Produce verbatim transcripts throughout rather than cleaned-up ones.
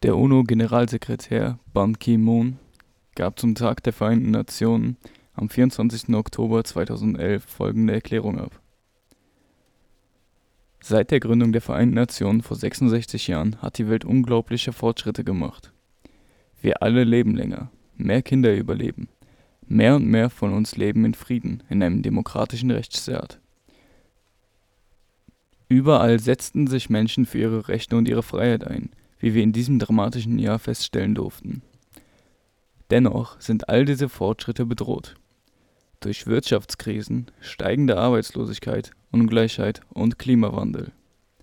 Der UNO-Generalsekretär Ban Ki-moon gab zum Tag der Vereinten Nationen am vierundzwanzigsten Oktober zweitausendelf folgende Erklärung ab: Seit der Gründung der Vereinten Nationen vor sechsundsechzig Jahren hat die Welt unglaubliche Fortschritte gemacht. Wir alle leben länger, mehr Kinder überleben, mehr und mehr von uns leben in Frieden in einem demokratischen Rechtsstaat. Überall setzten sich Menschen für ihre Rechte und ihre Freiheit ein, wie wir in diesem dramatischen Jahr feststellen durften. Dennoch sind all diese Fortschritte bedroht. Durch Wirtschaftskrisen, steigende Arbeitslosigkeit, Ungleichheit und Klimawandel.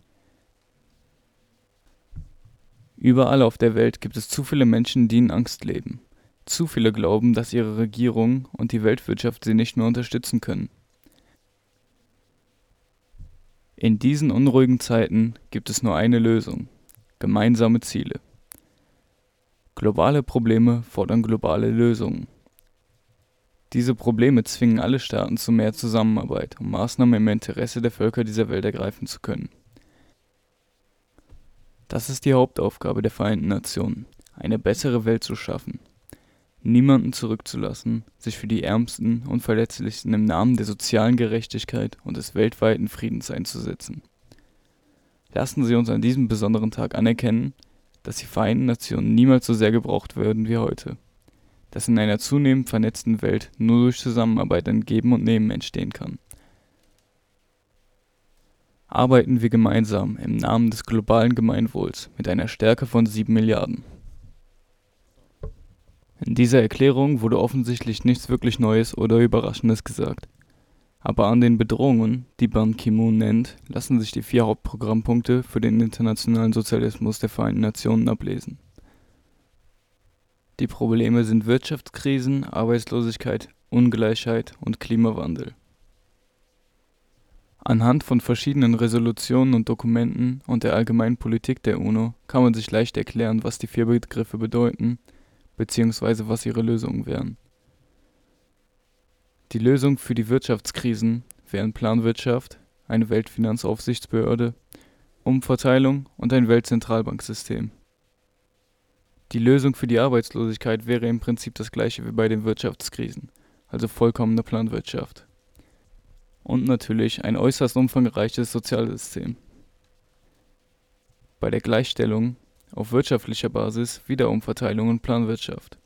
Überall auf der Welt gibt es zu viele Menschen, die in Angst leben. Zu viele glauben, dass ihre Regierung und die Weltwirtschaft sie nicht mehr unterstützen können. In diesen unruhigen Zeiten gibt es nur eine Lösung: gemeinsame Ziele. Globale Probleme fordern globale Lösungen. Diese Probleme zwingen alle Staaten zu mehr Zusammenarbeit, um Maßnahmen im Interesse der Völker dieser Welt ergreifen zu können. Das ist die Hauptaufgabe der Vereinten Nationen, eine bessere Welt zu schaffen, niemanden zurückzulassen, sich für die Ärmsten und Verletzlichsten im Namen der sozialen Gerechtigkeit und des weltweiten Friedens einzusetzen. Lassen Sie uns an diesem besonderen Tag anerkennen, dass die Vereinten Nationen niemals so sehr gebraucht werden wie heute, dass in einer zunehmend vernetzten Welt nur durch Zusammenarbeit ein Geben und Nehmen entstehen kann. Arbeiten wir gemeinsam im Namen des globalen Gemeinwohls mit einer Stärke von sieben Milliarden. In dieser Erklärung wurde offensichtlich nichts wirklich Neues oder Überraschendes gesagt. Aber an den Bedrohungen, die Ban Ki-moon nennt, lassen sich die vier Hauptprogrammpunkte für den internationalen Sozialismus der Vereinten Nationen ablesen. Die Probleme sind Wirtschaftskrisen, Arbeitslosigkeit, Ungleichheit und Klimawandel. Anhand von verschiedenen Resolutionen und Dokumenten und der allgemeinen Politik der UNO kann man sich leicht erklären, was die vier Begriffe bedeuten, beziehungsweise was ihre Lösungen wären. Die Lösung für die Wirtschaftskrisen wären Planwirtschaft, eine Weltfinanzaufsichtsbehörde, Umverteilung und ein Weltzentralbanksystem. Die Lösung für die Arbeitslosigkeit wäre im Prinzip das gleiche wie bei den Wirtschaftskrisen, also vollkommene Planwirtschaft. Und natürlich ein äußerst umfangreiches Sozialsystem. Bei der Gleichstellung auf wirtschaftlicher Basis wieder Umverteilung und Planwirtschaft.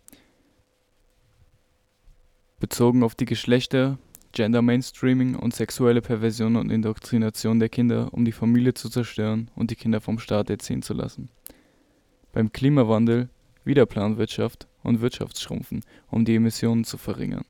Bezogen auf die Geschlechter, Gender Mainstreaming und sexuelle Perversion und Indoktrination der Kinder, um die Familie zu zerstören und die Kinder vom Staat erziehen zu lassen. Beim Klimawandel wieder Planwirtschaft und Wirtschaftsschrumpfen, um die Emissionen zu verringern.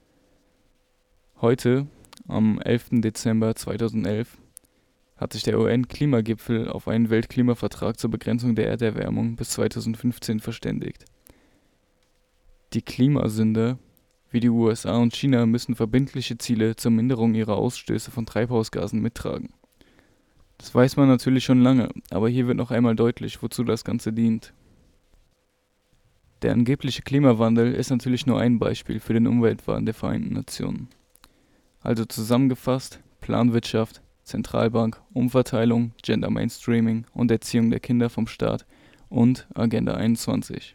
Heute, am elften Dezember zweitausendelf, hat sich der U N-Klimagipfel auf einen Weltklimavertrag zur Begrenzung der Erderwärmung bis zweitausendfünfzehn verständigt. Die Klimasünder wie die U S A und China müssen verbindliche Ziele zur Minderung ihrer Ausstöße von Treibhausgasen mittragen. Das weiß man natürlich schon lange, aber hier wird noch einmal deutlich, wozu das Ganze dient. Der angebliche Klimawandel ist natürlich nur ein Beispiel für den Umweltwahn der Vereinten Nationen. Also zusammengefasst: Planwirtschaft, Zentralbank, Umverteilung, Gender Mainstreaming und Erziehung der Kinder vom Staat und Agenda einundzwanzig.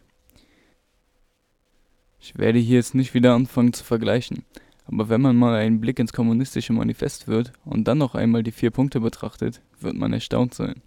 Ich werde hier jetzt nicht wieder anfangen zu vergleichen, aber wenn man mal einen Blick ins kommunistische Manifest wirft und dann noch einmal die vier Punkte betrachtet, wird man erstaunt sein.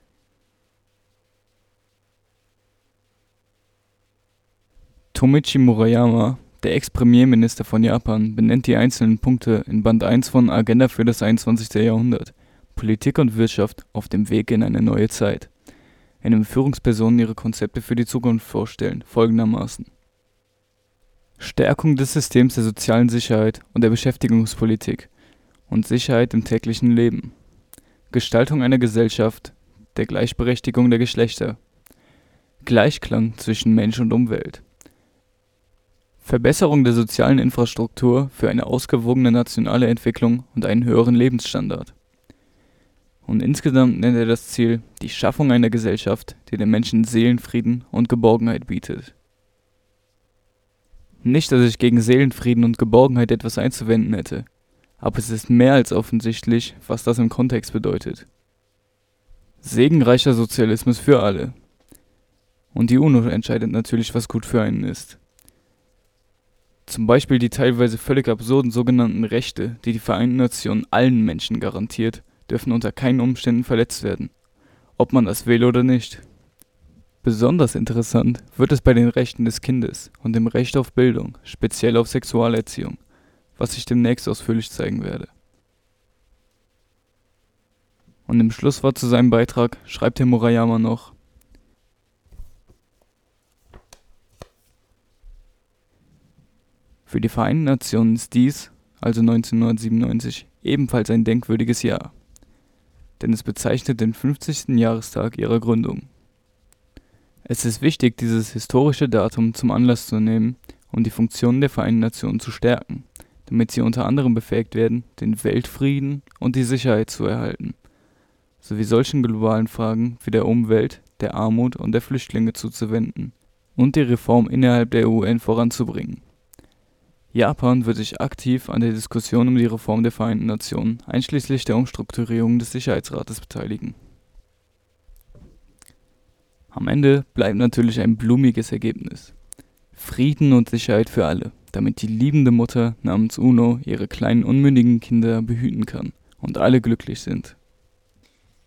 Tomichi Murayama, der Ex-Premierminister von Japan, benennt die einzelnen Punkte in Band eins von Agenda für das einundzwanzigste. Jahrhundert, Politik und Wirtschaft auf dem Weg in eine neue Zeit, in dem Führungspersonen ihre Konzepte für die Zukunft vorstellen, folgendermaßen: Stärkung des Systems der sozialen Sicherheit und der Beschäftigungspolitik und Sicherheit im täglichen Leben. Gestaltung einer Gesellschaft der Gleichberechtigung der Geschlechter. Gleichklang zwischen Mensch und Umwelt. Verbesserung der sozialen Infrastruktur für eine ausgewogene nationale Entwicklung und einen höheren Lebensstandard. Und insgesamt nennt er das Ziel die Schaffung einer Gesellschaft, die den Menschen Seelenfrieden und Geborgenheit bietet. Nicht, dass ich gegen Seelenfrieden und Geborgenheit etwas einzuwenden hätte, aber es ist mehr als offensichtlich, was das im Kontext bedeutet. Segenreicher Sozialismus für alle. Und die UNO entscheidet natürlich, was gut für einen ist. Zum Beispiel die teilweise völlig absurden sogenannten Rechte, die die Vereinten Nationen allen Menschen garantiert, dürfen unter keinen Umständen verletzt werden, ob man das will oder nicht. Besonders interessant wird es bei den Rechten des Kindes und dem Recht auf Bildung, speziell auf Sexualerziehung, was ich demnächst ausführlich zeigen werde. Und im Schlusswort zu seinem Beitrag schreibt Herr Murayama noch: Für die Vereinten Nationen ist dies, also neunzehnhundertsiebenundneunzig, ebenfalls ein denkwürdiges Jahr, denn es bezeichnet den fünfzigsten Jahrestag ihrer Gründung. Es ist wichtig, dieses historische Datum zum Anlass zu nehmen, um die Funktionen der Vereinten Nationen zu stärken, damit sie unter anderem befähigt werden, den Weltfrieden und die Sicherheit zu erhalten, sowie solchen globalen Fragen wie der Umwelt, der Armut und der Flüchtlinge zuzuwenden und die Reform innerhalb der U N voranzubringen. Japan wird sich aktiv an der Diskussion um die Reform der Vereinten Nationen einschließlich der Umstrukturierung des Sicherheitsrates beteiligen. Am Ende bleibt natürlich ein blumiges Ergebnis: Frieden und Sicherheit für alle, damit die liebende Mutter namens UNO ihre kleinen unmündigen Kinder behüten kann und alle glücklich sind.